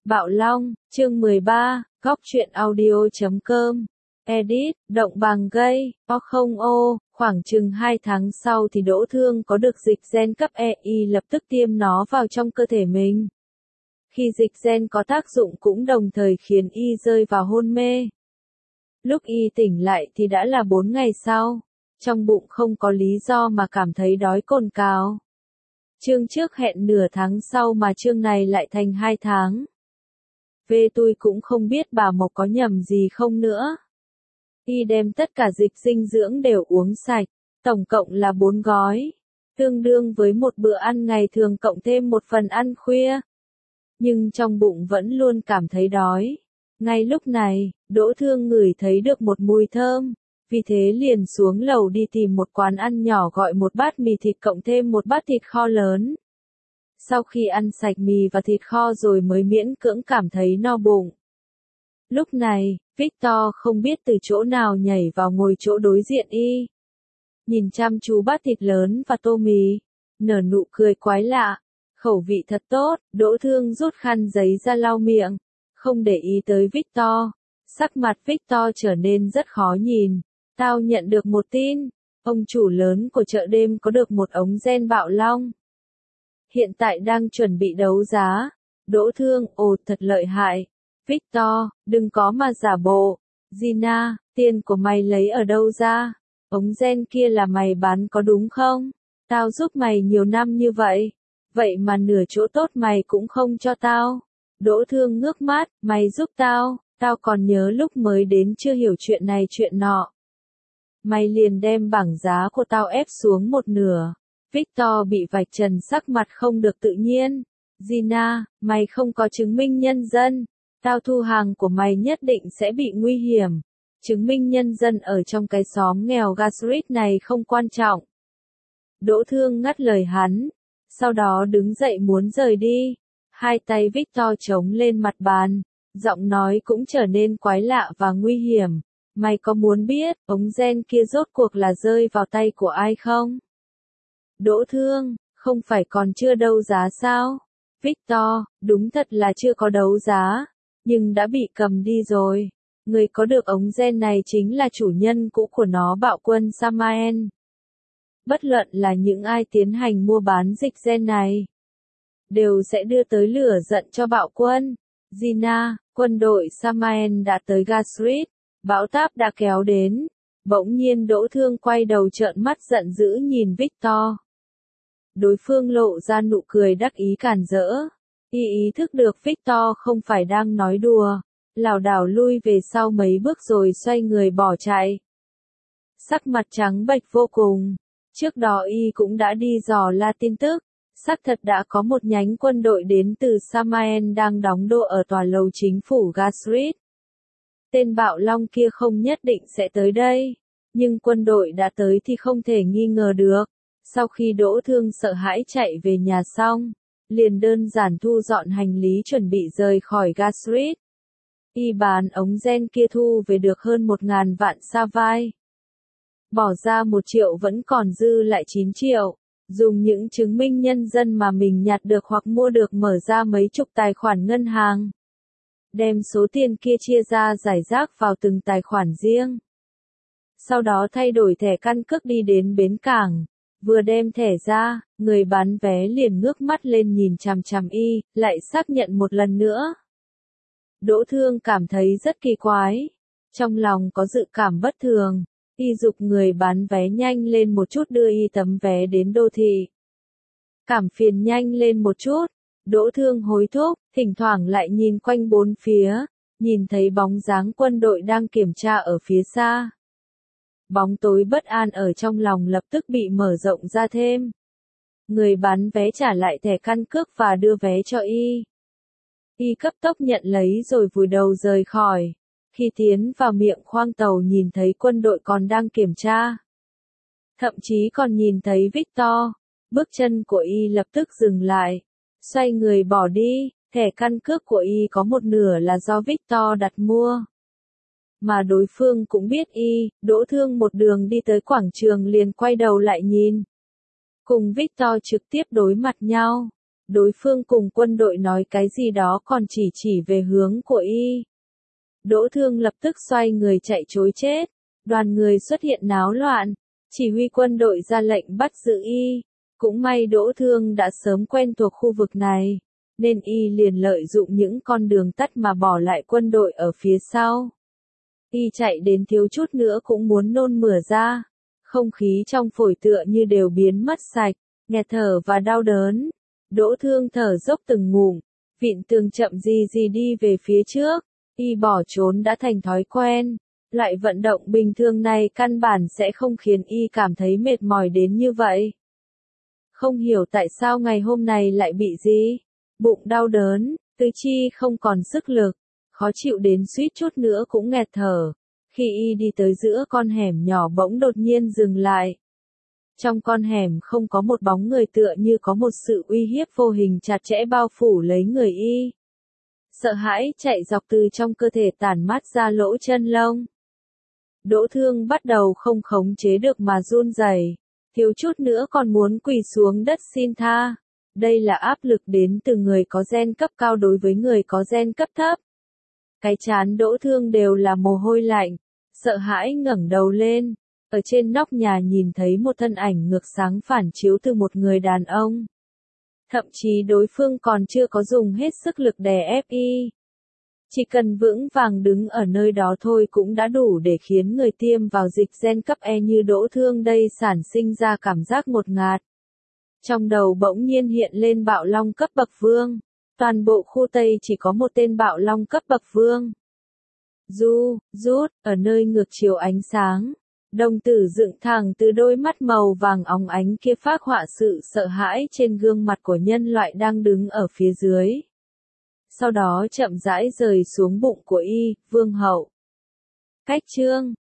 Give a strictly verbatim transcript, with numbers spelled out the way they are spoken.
Bạo Long, chương mười ba, góc truyện audio chấm com. Edit, động bằng gây, o không ô, khoảng chừng hai tháng sau thì Đỗ Thương có được dịch gen cấp E, y lập tức tiêm nó vào trong cơ thể mình. Khi dịch gen có tác dụng cũng đồng thời khiến y rơi vào hôn mê. Lúc y tỉnh lại thì đã là bốn ngày sau, trong bụng không có lý do mà cảm thấy đói cồn cào. Chương trước hẹn nửa tháng sau mà chương này lại thành hai tháng. Về tôi cũng không biết bà Mộc có nhầm gì không nữa. Y đem tất cả dịch dinh dưỡng đều uống sạch, tổng cộng là bốn gói, tương đương với một bữa ăn ngày thường cộng thêm một phần ăn khuya. Nhưng trong bụng vẫn luôn cảm thấy đói. Ngay lúc này, Đỗ Thương ngửi thấy được một mùi thơm, vì thế liền xuống lầu đi tìm một quán ăn nhỏ gọi một bát mì thịt cộng thêm một bát thịt kho lớn. Sau khi ăn sạch mì và thịt kho rồi mới miễn cưỡng cảm thấy no bụng. Lúc này, Victor không biết từ chỗ nào nhảy vào ngồi chỗ đối diện y. Nhìn chăm chú bát thịt lớn và tô mì, nở nụ cười quái lạ, khẩu vị thật tốt. Đỗ Thương rút khăn giấy ra lau miệng, không để ý tới Victor. Sắc mặt Victor trở nên rất khó nhìn. Tao nhận được một tin, ông chủ lớn của chợ đêm có được một ống gen Bạo Long. Hiện tại đang chuẩn bị đấu giá. Đỗ Thương, ồ thật lợi hại. Victor, đừng có mà giả bộ. Gina, tiền của mày lấy ở đâu ra? Ống gen kia là mày bán có đúng không? Tao giúp mày nhiều năm như vậy. Vậy mà nửa chỗ tốt mày cũng không cho tao. Đỗ Thương ngước mắt, mày giúp tao, tao còn nhớ lúc mới đến chưa hiểu chuyện này chuyện nọ. Mày liền đem bảng giá của tao ép xuống một nửa. Victor bị vạch trần sắc mặt không được tự nhiên. Gina, mày không có chứng minh nhân dân. Tao thu hàng của mày nhất định sẽ bị nguy hiểm. Chứng minh nhân dân ở trong cái xóm nghèo Gasrit này không quan trọng. Đỗ Thương ngắt lời hắn. Sau đó đứng dậy muốn rời đi. Hai tay Victor chống lên mặt bàn. Giọng nói cũng trở nên quái lạ và nguy hiểm. Mày có muốn biết, ống gen kia rốt cuộc là rơi vào tay của ai không? Đỗ Thương, không phải còn chưa đấu giá sao? Victor, đúng thật là chưa có đấu giá, nhưng đã bị cầm đi rồi. Người có được ống gen này chính là chủ nhân cũ của nó, Bạo Quân Samael. Bất luận là những ai tiến hành mua bán dịch gen này, đều sẽ đưa tới lửa giận cho Bạo Quân. Gina, quân đội Samael đã tới Gasrit, bão táp đã kéo đến. Bỗng nhiên Đỗ Thương quay đầu trợn mắt giận dữ nhìn Victor. Đối phương lộ ra nụ cười đắc ý cản rỡ. Y ý thức được Victor không phải đang nói đùa, lảo đảo lui về sau mấy bước rồi xoay người bỏ chạy. Sắc mặt trắng bệch vô cùng. Trước đó y cũng đã đi dò la tin tức, xác thật đã có một nhánh quân đội đến từ Samael đang đóng đô ở tòa lầu chính phủ Gasrit. Tên Bạo Long kia không nhất định sẽ tới đây, nhưng quân đội đã tới thì không thể nghi ngờ được. Sau khi Đỗ Thương sợ hãi chạy về nhà xong, liền đơn giản thu dọn hành lý chuẩn bị rời khỏi Gasrit. Y bán ống gen kia thu về được hơn một ngàn vạn sa vai. Bỏ ra một triệu vẫn còn dư lại chín triệu. Dùng những chứng minh nhân dân mà mình nhặt được hoặc mua được mở ra mấy chục tài khoản ngân hàng. Đem số tiền kia chia ra rải rác vào từng tài khoản riêng. Sau đó thay đổi thẻ căn cước đi đến bến cảng. Vừa đem thẻ ra, người bán vé liền ngước mắt lên nhìn chằm chằm y, lại xác nhận một lần nữa. Đỗ Thương cảm thấy rất kỳ quái. Trong lòng có dự cảm bất thường. Y giục người bán vé nhanh lên một chút đưa y tấm vé đến đô thị. Cảm phiền nhanh lên một chút. Đỗ Thương hối thúc, thỉnh thoảng lại nhìn quanh bốn phía, nhìn thấy bóng dáng quân đội đang kiểm tra ở phía xa. Bóng tối bất an ở trong lòng lập tức bị mở rộng ra thêm. Người bán vé trả lại thẻ căn cước và đưa vé cho y. Y cấp tốc nhận lấy rồi vùi đầu rời khỏi. Khi tiến vào miệng khoang tàu nhìn thấy quân đội còn đang kiểm tra. Thậm chí còn nhìn thấy Victor. Bước chân của y lập tức dừng lại. Xoay người bỏ đi, thẻ căn cước của y có một nửa là do Victor đặt mua. Mà đối phương cũng biết y. Đỗ Thương một đường đi tới quảng trường liền quay đầu lại nhìn. Cùng Victor trực tiếp đối mặt nhau. Đối phương cùng quân đội nói cái gì đó còn chỉ chỉ về hướng của y. Đỗ Thương lập tức xoay người chạy trối chết. Đoàn người xuất hiện náo loạn. Chỉ huy quân đội ra lệnh bắt giữ y. Cũng may Đỗ Thương đã sớm quen thuộc khu vực này, nên y liền lợi dụng những con đường tắt mà bỏ lại quân đội ở phía sau. Y chạy đến thiếu chút nữa cũng muốn nôn mửa ra. Không khí trong phổi tựa như đều biến mất sạch, nghẹt thở và đau đớn. Đỗ Thương thở dốc từng ngụm, vịn tường chậm gì gì đi về phía trước. Y bỏ trốn đã thành thói quen. Loại vận động bình thường này căn bản sẽ không khiến y cảm thấy mệt mỏi đến như vậy. Không hiểu tại sao ngày hôm nay lại bị gì. Bụng đau đớn, tứ chi không còn sức lực, khó chịu đến suýt chút nữa cũng nghẹt thở. Khi y đi tới giữa con hẻm nhỏ bỗng đột nhiên dừng lại. Trong con hẻm không có một bóng người, tựa như có một sự uy hiếp vô hình chặt chẽ bao phủ lấy người y. Sợ hãi chạy dọc từ trong cơ thể tản mát ra lỗ chân lông. Đỗ Thương bắt đầu không khống chế được mà run rẩy, thiếu chút nữa còn muốn quỳ xuống đất xin tha. Đây là áp lực đến từ người có gen cấp cao đối với người có gen cấp thấp. Cái trán Đỗ Thương đều là mồ hôi lạnh, sợ hãi ngẩng đầu lên. Ở trên nóc nhà nhìn thấy một thân ảnh ngược sáng phản chiếu từ một người đàn ông. Thậm chí đối phương còn chưa có dùng hết sức lực đè ép y. Chỉ cần vững vàng đứng ở nơi đó thôi cũng đã đủ để khiến người tiêm vào dịch gen cấp E như Đỗ Thương đây sản sinh ra cảm giác ngột ngạt. Trong đầu bỗng nhiên hiện lên bạo long cấp bậc vương. Toàn bộ khu Tây chỉ có một tên bạo long cấp bậc vương. Du, rút, ở nơi ngược chiều ánh sáng. Đồng tử dựng thẳng từ đôi mắt màu vàng óng ánh kia phác họa sự sợ hãi trên gương mặt của nhân loại đang đứng ở phía dưới. Sau đó chậm rãi rời xuống bụng của y, vương hậu. Cách chương